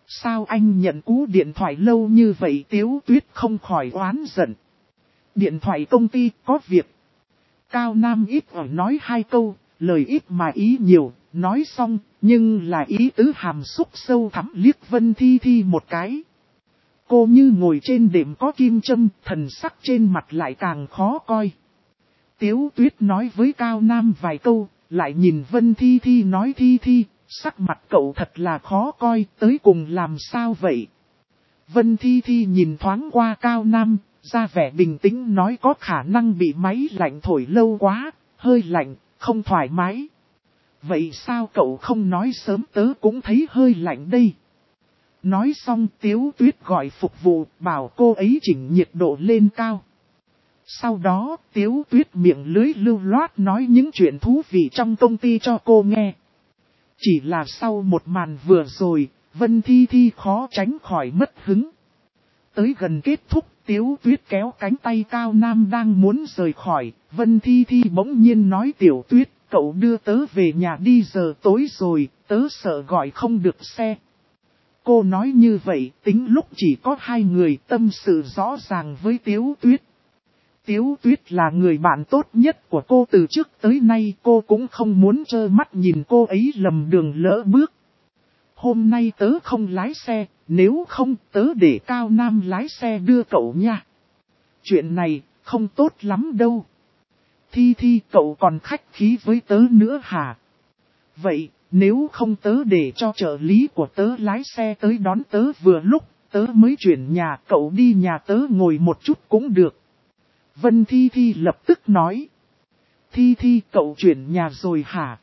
S1: Sao anh nhận cú điện thoại lâu như vậy? Tiếu Tuyết không khỏi oán giận. Điện thoại công ty có việc. Cao Nam ít ở nói 2 câu, lời ít mà ý nhiều, nói xong, nhưng là ý tứ hàm xúc sâu thẳm liếc Vân Thi Thi một cái. Cô như ngồi trên đệm có kim châm, thần sắc trên mặt lại càng khó coi. Tiếu Tuyết nói với Cao Nam vài câu, lại nhìn Vân Thi Thi nói Thi Thi, sắc mặt cậu thật là khó coi, tới cùng làm sao vậy? Vân Thi Thi nhìn thoáng qua Cao Nam, ra vẻ bình tĩnh nói có khả năng bị máy lạnh thổi lâu quá, hơi lạnh, không thoải mái. Vậy sao cậu không nói sớm, tớ cũng thấy hơi lạnh đây. Nói xong Tiếu Tuyết gọi phục vụ, bảo cô ấy chỉnh nhiệt độ lên cao. Sau đó Tiếu Tuyết miệng lưới lưu loát nói những chuyện thú vị trong công ty cho cô nghe. Chỉ là sau một màn vừa rồi, Vân Thi Thi khó tránh khỏi mất hứng. Tới gần kết thúc, Tiếu Tuyết kéo cánh tay Cao Nam đang muốn rời khỏi, Vân Thi Thi bỗng nhiên nói Tiểu Tuyết, cậu đưa tớ về nhà đi, giờ tối rồi, tớ sợ gọi không được xe. Cô nói như vậy, tính lúc chỉ có 2 người, tâm sự rõ ràng với Tiếu Tuyết. Tiếu Tuyết là người bạn tốt nhất của cô từ trước tới nay, cô cũng không muốn trơ mắt nhìn cô ấy lầm đường lỡ bước. Hôm nay tớ không lái xe, nếu không tớ để Cao Nam lái xe đưa cậu nha. Chuyện này không tốt lắm đâu. Thi Thi, cậu còn khách khí với tớ nữa hả? Vậy, nếu không tớ để cho trợ lý của tớ lái xe tới đón tớ vừa lúc, tớ mới chuyển nhà, cậu đi nhà tớ ngồi một chút cũng được. Vân Thi Thi lập tức nói. Thi Thi, cậu chuyển nhà rồi hả?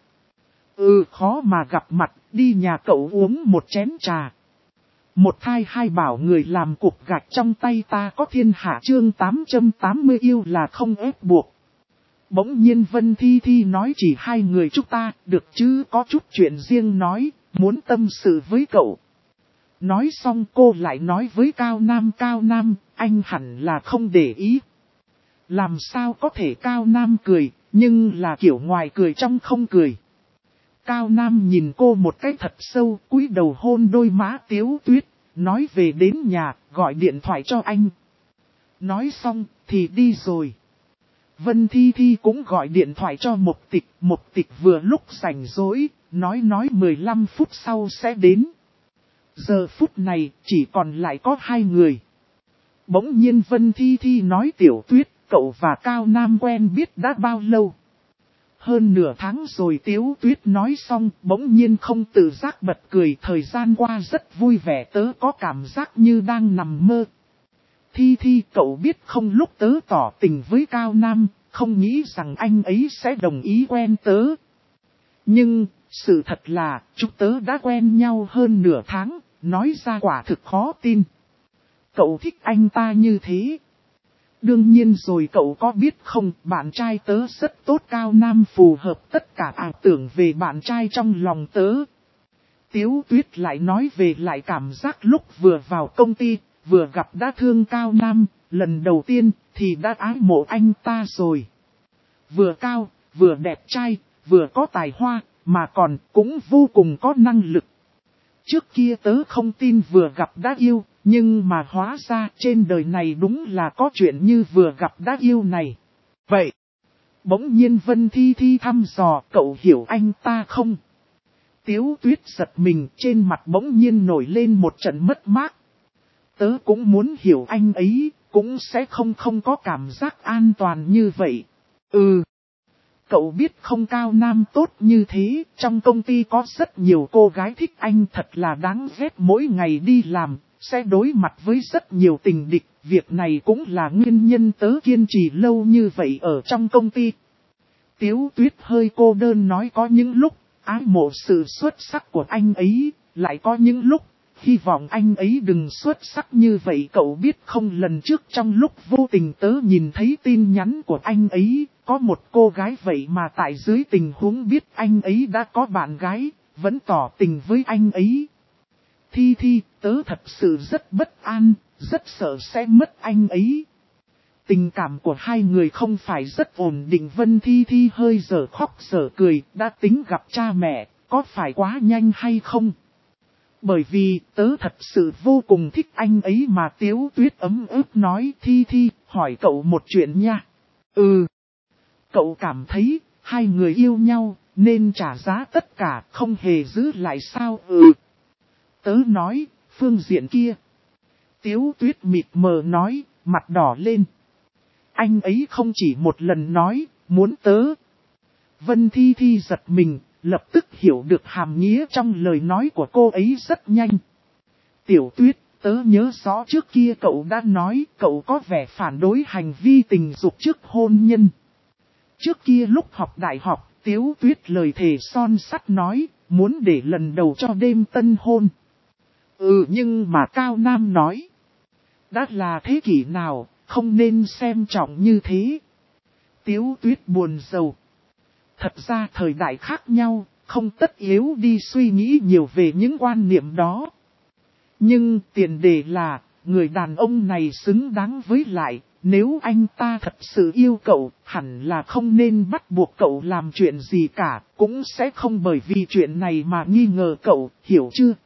S1: Khó mà gặp mặt, đi nhà cậu uống một chén trà. Một thai hai bảo người làm cục gạch trong tay ta có thiên hạ, chương 880 yêu là không ép buộc. Bỗng nhiên Vân Thi Thi nói chỉ 2 người chúng ta, được chứ, có chút chuyện riêng nói, muốn tâm sự với cậu. Nói xong cô lại nói với Cao Nam, anh hẳn là không để ý. Làm sao có thể? Cao Nam cười, nhưng là kiểu ngoài cười trong không cười. Cao Nam nhìn cô một cái thật sâu, cúi đầu hôn đôi má Tiếu Tuyết, nói về đến nhà, gọi điện thoại cho anh. Nói xong, thì đi rồi. Vân Thi Thi cũng gọi điện thoại cho Mộc Tịch vừa lúc rảnh rỗi, nói 15 phút sau sẽ đến. Giờ phút này, chỉ còn lại có 2 người. Bỗng nhiên Vân Thi Thi nói Tiểu Tuyết, cậu và Cao Nam quen biết đã bao lâu? Hơn nửa tháng rồi. Tiếu Tuyết nói xong, bỗng nhiên không tự giác bật cười, thời gian qua rất vui vẻ, tớ có cảm giác như đang nằm mơ. Thi Thi, cậu biết không, lúc tớ tỏ tình với Cao Nam, không nghĩ rằng anh ấy sẽ đồng ý quen tớ. Nhưng, sự thật là, chúng tớ đã quen nhau hơn nửa tháng, nói ra quả thực khó tin. Cậu thích anh ta như thế. Đương nhiên rồi, cậu có biết không, bạn trai tớ rất tốt. Cao Nam phù hợp tất cả ảo tưởng về bạn trai trong lòng tớ. Tiếu Tuyết lại nói về lại cảm giác lúc vừa vào công ty, vừa gặp đã thương Cao Nam, lần đầu tiên thì đã ái mộ anh ta rồi. Vừa cao, vừa đẹp trai, vừa có tài hoa, mà còn cũng vô cùng có năng lực. Trước kia tớ không tin vừa gặp đã yêu, nhưng mà hóa ra trên đời này đúng là có chuyện như vừa gặp đã yêu này. Vậy, bỗng nhiên Vân Thi Thi thăm dò, cậu hiểu anh ta không? Tiếu Tuyết giật mình, trên mặt bỗng nhiên nổi lên một trận mất mát. Tớ cũng muốn hiểu anh ấy, cũng sẽ không có cảm giác an toàn như vậy. Cậu biết không, Cao Nam tốt như thế, trong công ty có rất nhiều cô gái thích anh, thật là đáng ghét, mỗi ngày đi làm, sẽ đối mặt với rất nhiều tình địch, việc này cũng là nguyên nhân tớ kiên trì lâu như vậy ở trong công ty. Tiếu Tuyết hơi cô đơn nói có những lúc, ái mộ sự xuất sắc của anh ấy, lại có những lúc, hy vọng anh ấy đừng xuất sắc như vậy. Cậu biết không, lần trước trong lúc vô tình tớ nhìn thấy tin nhắn của anh ấy, có một cô gái vậy mà tại dưới tình huống biết anh ấy đã có bạn gái, vẫn tỏ tình với anh ấy. Thi Thi, tớ thật sự rất bất an, rất sợ sẽ mất anh ấy. Tình cảm của 2 người không phải rất ổn định. Vân Thi Thi hơi dở khóc dở cười, đã tính gặp cha mẹ, có phải quá nhanh hay không? Bởi vì tớ thật sự vô cùng thích anh ấy mà. Tiếu Tuyết ấm ức nói. Thi Thi, hỏi cậu một chuyện nha. Ừ. Cậu cảm thấy, hai người yêu nhau, nên trả giá tất cả, không hề giữ lại sao? Ừ. Tớ nói, phương diện kia. Tiếu Tuyết mịt mờ nói, mặt đỏ lên. Anh ấy không chỉ một lần nói, muốn tớ. Vân Thi Thi giật mình, lập tức hiểu được hàm nghĩa trong lời nói của cô ấy rất nhanh. Tiểu Tuyết, tớ nhớ rõ trước kia cậu đã nói cậu có vẻ phản đối hành vi tình dục trước hôn nhân. Trước kia lúc học đại học, Tiếu Tuyết lời thề son sắt nói, muốn để lần đầu cho đêm tân hôn. Ừ, nhưng mà Cao Nam nói, đã là thế kỷ nào, không nên xem trọng như thế. Tiếu Tuyết buồn rầu. Thật ra thời đại khác nhau, không tất yếu đi suy nghĩ nhiều về những quan niệm đó. Nhưng tiền đề là, người đàn ông này xứng đáng với lại, nếu anh ta thật sự yêu cậu, hẳn là không nên bắt buộc cậu làm chuyện gì cả, cũng sẽ không bởi vì chuyện này mà nghi ngờ cậu, hiểu chưa?